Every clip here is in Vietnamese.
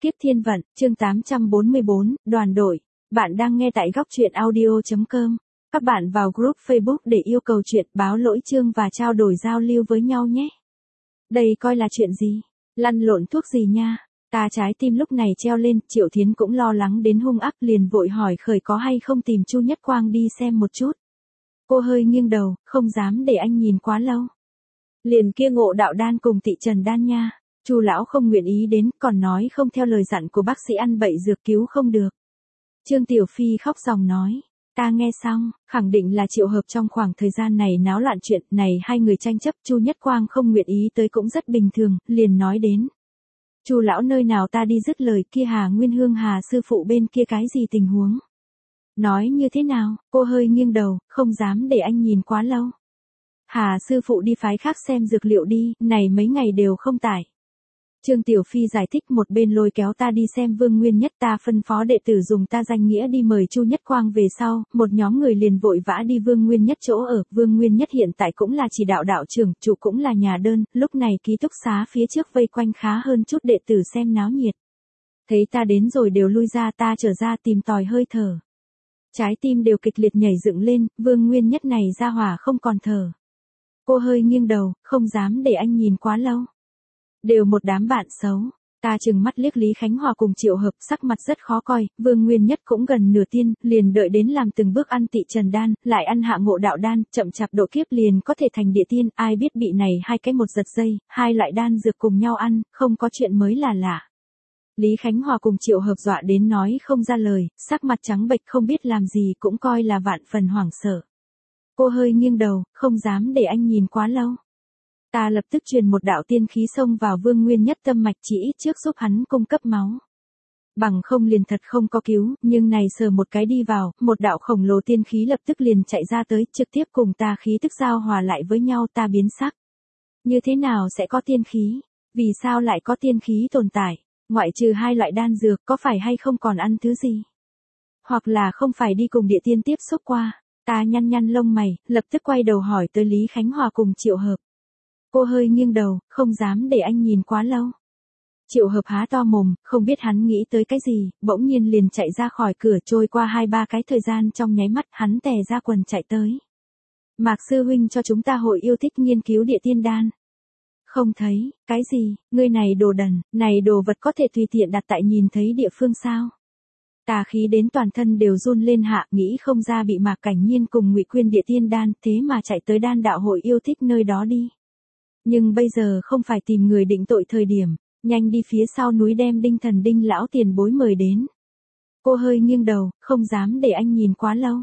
Kiếp thiên vận, chương 844, đoàn đội. Bạn đang nghe tại góc truyện audio.com. Các bạn vào group Facebook để yêu cầu chuyện, báo lỗi chương và trao đổi giao lưu với nhau nhé. Đây coi là chuyện gì? Lăn lộn thuốc gì nha? Ta trái tim lúc này treo lên, Triệu Thiến cũng lo lắng đến hung ác liền vội hỏi khởi có hay không tìm Chu Nhất Quang đi xem một chút. Cô hơi nghiêng đầu, không dám để anh nhìn quá lâu. Liền kia Ngộ Đạo Đan cùng Tị Trần Đan nha. Chu lão không nguyện ý đến, còn nói không theo lời dặn của bác sĩ ăn bậy dược cứu không được. Trương Tiểu Phi khóc ròng nói, ta nghe xong, khẳng định là Triệu Hợp trong khoảng thời gian này náo loạn chuyện này, hai người tranh chấp, Chu Nhất Quang không nguyện ý tới cũng rất bình thường, liền nói đến. Chu lão nơi nào ta đi dứt lời, kia Hà Nguyên Hương Hà sư phụ bên kia cái gì tình huống? Nói như thế nào? Cô hơi nghiêng đầu, không dám để anh nhìn quá lâu. Hà sư phụ đi phái khác xem dược liệu đi, này mấy ngày đều không tải. Trương Tiểu Phi giải thích, một bên lôi kéo ta đi xem Vương Nguyên Nhất, ta phân phó đệ tử dùng ta danh nghĩa đi mời Chu Nhất Quang về sau, một nhóm người liền vội vã đi Vương Nguyên Nhất chỗ ở. Vương Nguyên Nhất hiện tại cũng là chỉ đạo đạo trưởng, chủ cũng là nhà đơn, lúc này ký túc xá phía trước vây quanh khá hơn chút đệ tử xem náo nhiệt. Thấy ta đến rồi đều lui ra, ta trở ra tìm tòi hơi thở. Trái tim đều kịch liệt nhảy dựng lên, Vương Nguyên Nhất này ra hỏa không còn thở. Cô hơi nghiêng đầu, không dám để anh nhìn quá lâu. Đều một đám bạn xấu. Ta chừng mắt liếc Lý Khánh Hòa cùng Triệu Hợp, sắc mặt rất khó coi. Vương Nguyên Nhất cũng gần nửa tiên, liền đợi đến làm từng bước ăn Tị Trần Đan, lại ăn Hạ Ngộ Đạo Đan, chậm chạp độ kiếp liền có thể thành địa tiên. Ai biết bị này hai cái một giật dây, hai loại đan dược cùng nhau ăn, không có chuyện mới là lạ. Lý Khánh Hòa cùng Triệu Hợp dọa đến nói không ra lời, sắc mặt trắng bệch không biết làm gì, cũng coi là vạn phần hoảng sợ. Cô hơi nghiêng đầu, không dám để anh nhìn quá lâu. Ta lập tức truyền một đạo tiên khí xông vào Vương Nguyên Nhất tâm mạch, chỉ ít trước giúp hắn cung cấp máu. Bằng không liền thật không có cứu, nhưng này sờ một cái đi vào, một đạo khổng lồ tiên khí lập tức liền chạy ra tới, trực tiếp cùng ta khí tức giao hòa lại với nhau. Ta biến sắc. Như thế nào sẽ có tiên khí? Vì sao lại có tiên khí tồn tại? Ngoại trừ hai loại đan dược, có phải hay không còn ăn thứ gì? Hoặc là không phải đi cùng địa tiên tiếp xúc qua? Ta nhăn nhăn lông mày, lập tức quay đầu hỏi tới Lý Khánh Hòa cùng Triệu Hợp. Cô hơi nghiêng đầu, không dám để anh nhìn quá lâu. Triệu Hợp há to mồm, không biết hắn nghĩ tới cái gì, bỗng nhiên liền chạy ra khỏi cửa. Trôi qua 2-3 cái thời gian, trong nháy mắt hắn tè ra quần chạy tới. Mạc sư huynh cho chúng ta hội yêu thích nghiên cứu địa tiên đan. Không thấy, cái gì, ngươi này đồ đần, này đồ vật có thể tùy tiện đặt tại nhìn thấy địa phương sao? Ta khí đến toàn thân đều run lên hạ, nghĩ không ra bị Mạc Cảnh Nhiên cùng Ngụy Quyên địa tiên đan, thế mà chạy tới đan đạo hội yêu thích nơi đó đi. Nhưng bây giờ không phải tìm người định tội thời điểm, nhanh đi phía sau núi đem Đinh Thần Đinh lão tiền bối mời đến. Cô hơi nghiêng đầu, không dám để anh nhìn quá lâu.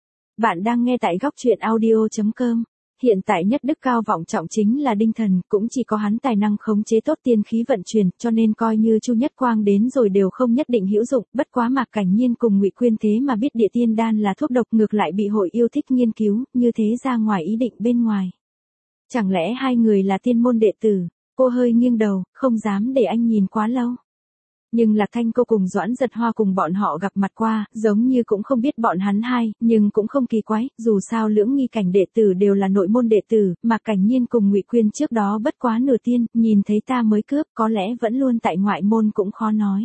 Bạn đang nghe tại góc truyện audio.com. Hiện tại nhất đức cao vọng trọng chính là Đinh Thần, cũng chỉ có hắn tài năng khống chế tốt tiên khí vận chuyển, cho nên coi như Chu Nhất Quang đến rồi đều không nhất định hữu dụng. Bất quá Mạc Cảnh Nhiên cùng Ngụy Quyên thế mà biết địa tiên đan là thuốc độc, ngược lại bị hội yêu thích nghiên cứu, như thế ra ngoài ý định bên ngoài. Chẳng lẽ hai người là tiên môn đệ tử? Cô hơi nghiêng đầu, không dám để anh nhìn quá lâu. Nhưng Lạc Thanh cô cùng Doãn Giật Hoa cùng bọn họ gặp mặt qua, giống như cũng không biết bọn hắn hai, nhưng cũng không kỳ quái, dù sao lưỡng nghi cảnh đệ tử đều là nội môn đệ tử, mà Cảnh Nhiên cùng Ngụy Quyên trước đó bất quá nửa tiên, nhìn thấy ta mới cướp, có lẽ vẫn luôn tại ngoại môn cũng khó nói.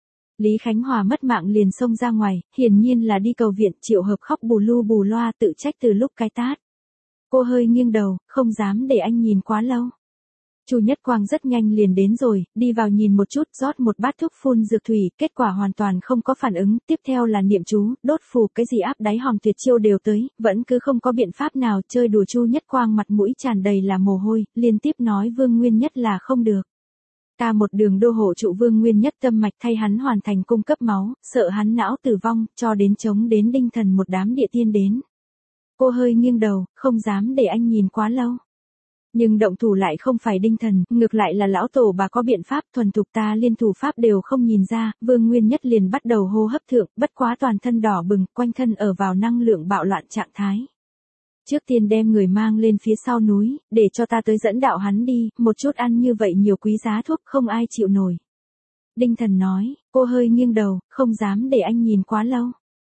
Lý Khánh Hòa mất mạng liền xông ra ngoài, hiển nhiên là đi cầu viện. Triệu Hợp khóc bù lu bù loa tự trách từ lúc cái tát. Cô hơi nghiêng đầu, không dám để anh nhìn quá lâu. Chu Nhất Quang rất nhanh liền đến rồi, đi vào nhìn một chút, rót một bát thuốc phun dược thủy, kết quả hoàn toàn không có phản ứng. Tiếp theo là niệm chú, đốt phù, cái gì áp đáy hòm tuyệt chiêu đều tới, vẫn cứ không có biện pháp nào. Chơi đùa Chu Nhất Quang mặt mũi tràn đầy là mồ hôi, liên tiếp nói Vương Nguyên Nhất là không được. Ta một đường đô hộ trụ Vương Nguyên Nhất tâm mạch, thay hắn hoàn thành cung cấp máu, sợ hắn não tử vong, cho đến chống đến Đinh Thần một đám địa tiên đến. Cô hơi nghiêng đầu, không dám để anh nhìn quá lâu. Nhưng động thủ lại không phải Đinh Thần, ngược lại là lão tổ bà có biện pháp thuần thục, ta liên thủ pháp đều không nhìn ra. Vương Nguyên Nhất liền bắt đầu hô hấp thượng, bất quá toàn thân đỏ bừng, quanh thân ở vào năng lượng bạo loạn trạng thái. Trước tiên đem người mang lên phía sau núi, để cho ta tới dẫn đạo hắn đi, một chút ăn như vậy nhiều quý giá thuốc không ai chịu nổi. Đinh Thần nói, cô hơi nghiêng đầu, không dám để anh nhìn quá lâu.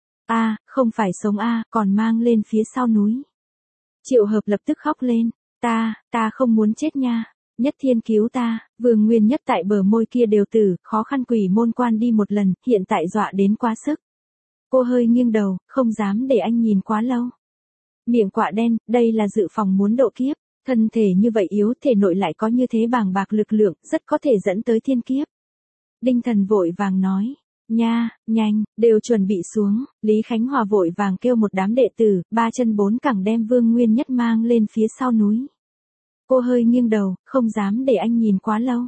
Không phải sống còn mang lên phía sau núi. Triệu Hợp lập tức khóc lên, ta không muốn chết nha, Nhất Thiên cứu ta, Vương Nguyên Nhất tại bờ môi kia đều tử, khó khăn quỷ môn quan đi một lần, hiện tại dọa đến quá sức. Cô hơi nghiêng đầu, không dám để anh nhìn quá lâu. Miệng quạ đen, đây là dự phòng muốn độ kiếp, thân thể như vậy yếu, thể nội lại có như thế bàng bạc lực lượng, rất có thể dẫn tới thiên kiếp. Đinh Thần vội vàng nói, nha, nhanh, đều chuẩn bị xuống, Lý Khánh Hòa vội vàng kêu một đám đệ tử, 3 chân 4 cẳng đem Vương Nguyên Nhất mang lên phía sau núi. Cô hơi nghiêng đầu, không dám để anh nhìn quá lâu.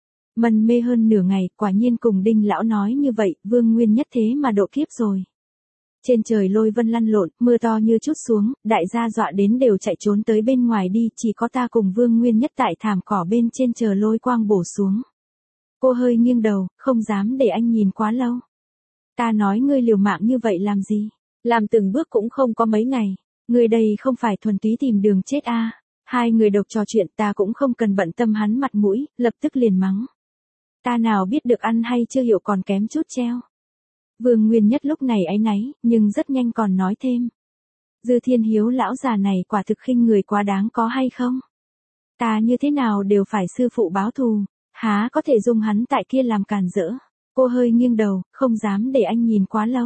Mân mê hơn nửa ngày, quả nhiên cùng Đinh lão nói như vậy, Vương Nguyên Nhất thế mà độ kiếp rồi. Trên trời lôi vân lăn lộn, mưa to như chút xuống, đại gia dọa đến đều chạy trốn tới bên ngoài đi, chỉ có ta cùng Vương Nguyên Nhất tại thảm cỏ bên trên chờ lôi quang bổ xuống. Cô hơi nghiêng đầu, không dám để anh nhìn quá lâu. Ta nói ngươi liều mạng như vậy làm gì? Làm từng bước cũng không có mấy ngày. Ngươi đây không phải thuần túy tìm đường chết a? Hai người độc trò chuyện, ta cũng không cần bận tâm hắn mặt mũi, lập tức liền mắng. Ta nào biết được ăn hay chưa hiểu còn kém chút treo. Vương Nguyên Nhất lúc này áy náy, nhưng rất nhanh còn nói thêm. Dư Thiên Hiếu lão già này quả thực khinh người quá đáng có hay không? Ta như thế nào đều phải sư phụ báo thù, há có thể dung hắn tại kia làm càn rỡ. Cô hơi nghiêng đầu, không dám để anh nhìn quá lâu.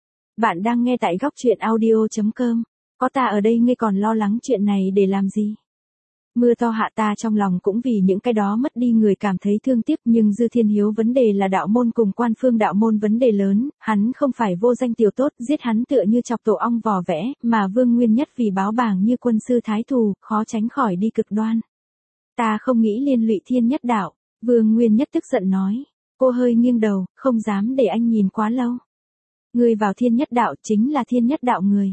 Bạn đang nghe tại góc truyện audio.com. Có ta ở đây ngươi còn lo lắng chuyện này để làm gì? Mưa to hạ ta trong lòng cũng vì những cái đó mất đi người cảm thấy thương tiếc, nhưng Dư Thiên Hiếu vấn đề là đạo môn cùng Quan Phương đạo môn vấn đề lớn, hắn không phải vô danh tiểu tốt, giết hắn tựa như chọc tổ ong vò vẽ, mà Vương Nguyên Nhất vì báo bảng như quân sư thái thù, khó tránh khỏi đi cực đoan. Ta không nghĩ liên lụy Thiên Nhất đạo, Vương Nguyên Nhất tức giận nói. Cô hơi nghiêng đầu, không dám để anh nhìn quá lâu. Người vào Thiên Nhất đạo chính là Thiên Nhất đạo người.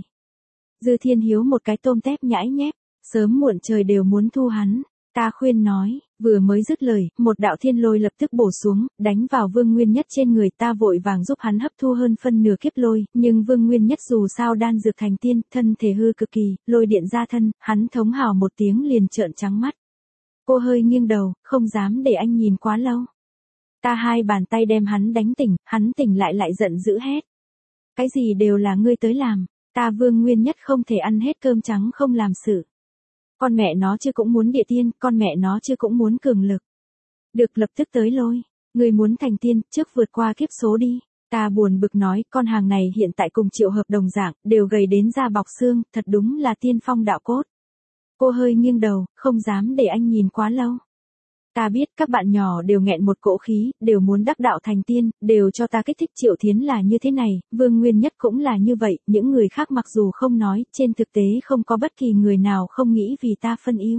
Dư Thiên Hiếu một cái tôm tép nhãi nhép, sớm muộn trời đều muốn thu hắn. Ta khuyên nói, vừa mới dứt lời, một đạo thiên lôi lập tức bổ xuống, đánh vào Vương Nguyên Nhất trên người, ta vội vàng giúp hắn hấp thu hơn phân nửa kiếp lôi, nhưng Vương Nguyên Nhất dù sao đan dược thành tiên, thân thể hư cực kỳ, lôi điện ra thân, hắn thống hào một tiếng liền trợn trắng mắt. Cô hơi nghiêng đầu, không dám để anh nhìn quá lâu. Ta hai bàn tay đem hắn đánh tỉnh, hắn tỉnh lại giận dữ hét. Cái gì đều là ngươi tới làm, ta Vương Nguyên Nhất không thể ăn hết cơm trắng không làm sự. Con mẹ nó chứ cũng muốn địa tiên, con mẹ nó chứ cũng muốn cường lực. Được lập tức tới lôi, ngươi muốn thành tiên, trước vượt qua kiếp số đi. Ta buồn bực nói, con hàng này hiện tại cùng Triệu Hợp đồng dạng, đều gầy đến da bọc xương, thật đúng là tiên phong đạo cốt. Cô hơi nghiêng đầu, không dám để anh nhìn quá lâu. Ta biết các bạn nhỏ đều nghẹn một cỗ khí, đều muốn đắc đạo thành tiên, đều cho ta kích thích. Triệu Thiến là như thế này, Vương Nguyên Nhất cũng là như vậy, những người khác mặc dù không nói, trên thực tế không có bất kỳ người nào không nghĩ vì ta phân yêu.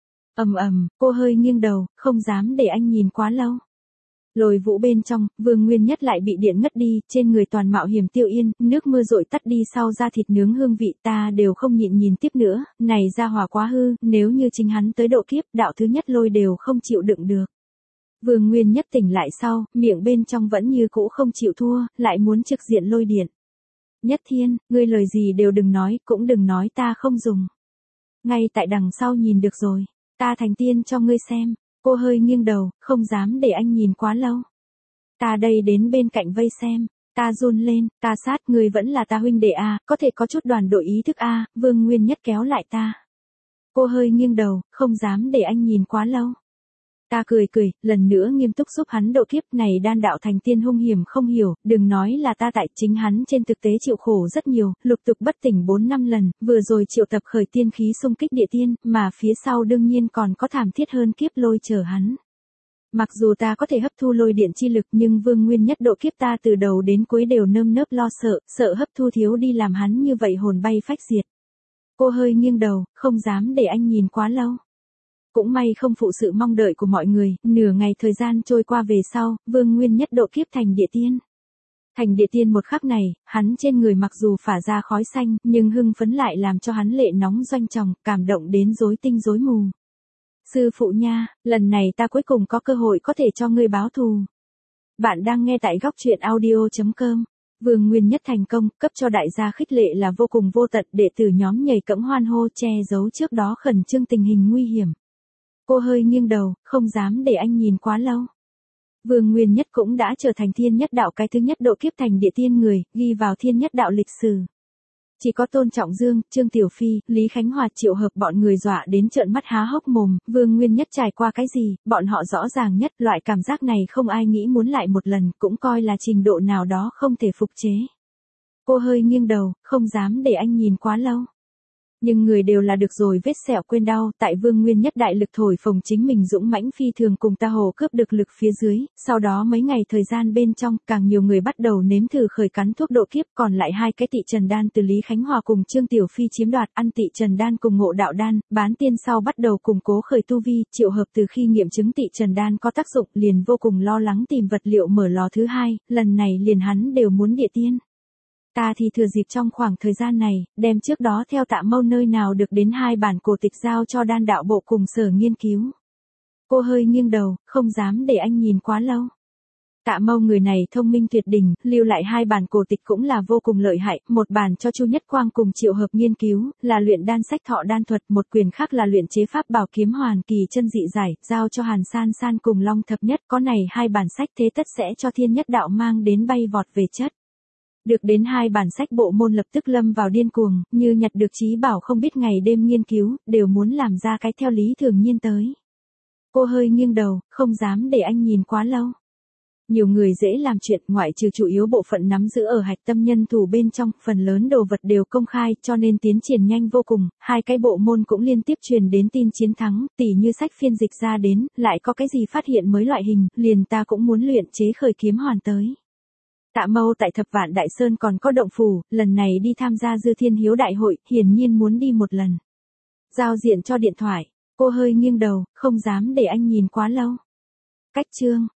Cô hơi nghiêng đầu, không dám để anh nhìn quá lâu. Lôi vũ bên trong, Vương Nguyên Nhất lại bị điện ngất đi, trên người toàn mạo hiểm tiêu yên, nước mưa rội tắt đi sau da thịt nướng hương vị, ta đều không nhịn nhìn tiếp nữa, này ra hỏa quá hư, nếu như chính hắn tới độ kiếp, đạo thứ nhất lôi đều không chịu đựng được. Vương Nguyên Nhất tỉnh lại sau, miệng bên trong vẫn như cũ không chịu thua, lại muốn trực diện lôi điện. Nhất Thiên, ngươi lời gì đều đừng nói, cũng đừng nói ta không dùng. Ngay tại đằng sau nhìn được rồi, ta thành tiên cho ngươi xem. Cô hơi nghiêng đầu, không dám để anh nhìn quá lâu. Ta đây đến bên cạnh vây xem, ta run lên, ta sát, người vẫn là ta huynh đệ a, có thể có chút đoàn đội ý thức a, Vương Nguyên Nhất kéo lại ta. Cô hơi nghiêng đầu, không dám để anh nhìn quá lâu. Ta cười, lần nữa nghiêm túc giúp hắn độ kiếp, này đan đạo thành tiên hung hiểm không hiểu, đừng nói là ta tại, chính hắn trên thực tế chịu khổ rất nhiều, lục tục bất tỉnh 4-5 lần, vừa rồi triệu tập khởi tiên khí xung kích địa tiên, mà phía sau đương nhiên còn có thảm thiết hơn kiếp lôi chờ hắn. Mặc dù ta có thể hấp thu lôi điện chi lực, nhưng Vương Nguyên Nhất độ kiếp ta từ đầu đến cuối đều nơm nớp lo sợ hấp thu thiếu đi làm hắn như vậy hồn bay phách diệt. Cô hơi nghiêng đầu, không dám để anh nhìn quá lâu. Cũng may không phụ sự mong đợi của mọi người, nửa ngày thời gian trôi qua về sau, Vương Nguyên Nhất độ kiếp thành địa tiên. Thành địa tiên một khắc này, hắn trên người mặc dù phả ra khói xanh, nhưng hưng phấn lại làm cho hắn lệ nóng doanh tròng, cảm động đến rối tinh rối mù. Sư phụ nha, lần này ta cuối cùng có cơ hội có thể cho ngươi báo thù. Bạn đang nghe tại góc truyện audio.com. Vương Nguyên Nhất thành công, cấp cho đại gia khích lệ là vô cùng vô tận, đệ tử nhóm nhảy cẫng hoan hô che giấu trước đó khẩn trương tình hình nguy hiểm. Cô hơi nghiêng đầu, không dám để anh nhìn quá lâu. Vương Nguyên Nhất cũng đã trở thành Thiên Nhất đạo cái thứ nhất độ kiếp thành địa tiên người, ghi vào Thiên Nhất đạo lịch sử. Chỉ có Tôn Trọng Dương, Trương Tiểu Phi, Lý Khánh Hòa, Triệu Hợp bọn người dọa đến trợn mắt há hốc mồm, Vương Nguyên Nhất trải qua cái gì, bọn họ rõ ràng nhất, loại cảm giác này không ai nghĩ muốn lại một lần, cũng coi là trình độ nào đó không thể phục chế. Cô hơi nghiêng đầu, không dám để anh nhìn quá lâu. Nhưng người đều là được rồi, vết sẹo quên đau, tại Vương Nguyên Nhất đại lực thổi phồng chính mình dũng mãnh phi thường cùng Ta Hồ cướp được lực phía dưới, sau đó mấy ngày thời gian bên trong, càng nhiều người bắt đầu nếm thử khởi cắn thuốc độ kiếp, còn lại hai cái Tị Trần đan từ Lý Khánh Hòa cùng Trương Tiểu Phi chiếm đoạt, ăn Tị Trần đan cùng Ngộ Đạo đan, bán tiên sau bắt đầu củng cố khởi tu vi, Triệu Hợp từ khi nghiệm chứng Tị Trần đan có tác dụng, liền vô cùng lo lắng tìm vật liệu mở lò thứ hai, lần này liền hắn đều muốn địa tiên. Ta thì thừa dịp trong khoảng thời gian này, đem trước đó theo Tạ Mâu nơi nào được đến 2 bản cổ tịch giao cho Đan đạo bộ cùng Sở nghiên cứu. Cô hơi nghiêng đầu, không dám để anh nhìn quá lâu. Tạ Mâu người này thông minh tuyệt đỉnh, lưu lại 2 bản cổ tịch cũng là vô cùng lợi hại, một bản cho Chu Nhất Quang cùng Triệu Hợp nghiên cứu, là luyện đan sách thọ đan thuật, một quyển khác là luyện chế pháp bảo kiếm hoàn kỳ chân dị giải, giao cho Hàn San San cùng Long Thập Nhất, có này 2 bản sách thế tất sẽ cho Thiên Nhất đạo mang đến bay vọt về chất. Được đến 2 bản sách bộ môn lập tức lâm vào điên cuồng, như nhặt được trí bảo không biết ngày đêm nghiên cứu, đều muốn làm ra cái theo lý thường nhiên tới. Cô hơi nghiêng đầu, không dám để anh nhìn quá lâu. Nhiều người dễ làm chuyện, ngoại trừ chủ yếu bộ phận nắm giữ ở hạch tâm nhân thủ bên trong, phần lớn đồ vật đều công khai, cho nên tiến triển nhanh vô cùng, 2 cái bộ môn cũng liên tiếp truyền đến tin chiến thắng, tỉ như sách phiên dịch ra đến, lại có cái gì phát hiện mới loại hình, liền ta cũng muốn luyện chế khởi kiếm hoàn tới. Tạ Mâu tại Thập Vạn Đại Sơn còn có động phủ, lần này đi tham gia Dư Thiên Hiếu đại hội, hiển nhiên muốn đi một lần. Giao diện cho điện thoại, cô hơi nghiêng đầu, không dám để anh nhìn quá lâu. Cách chương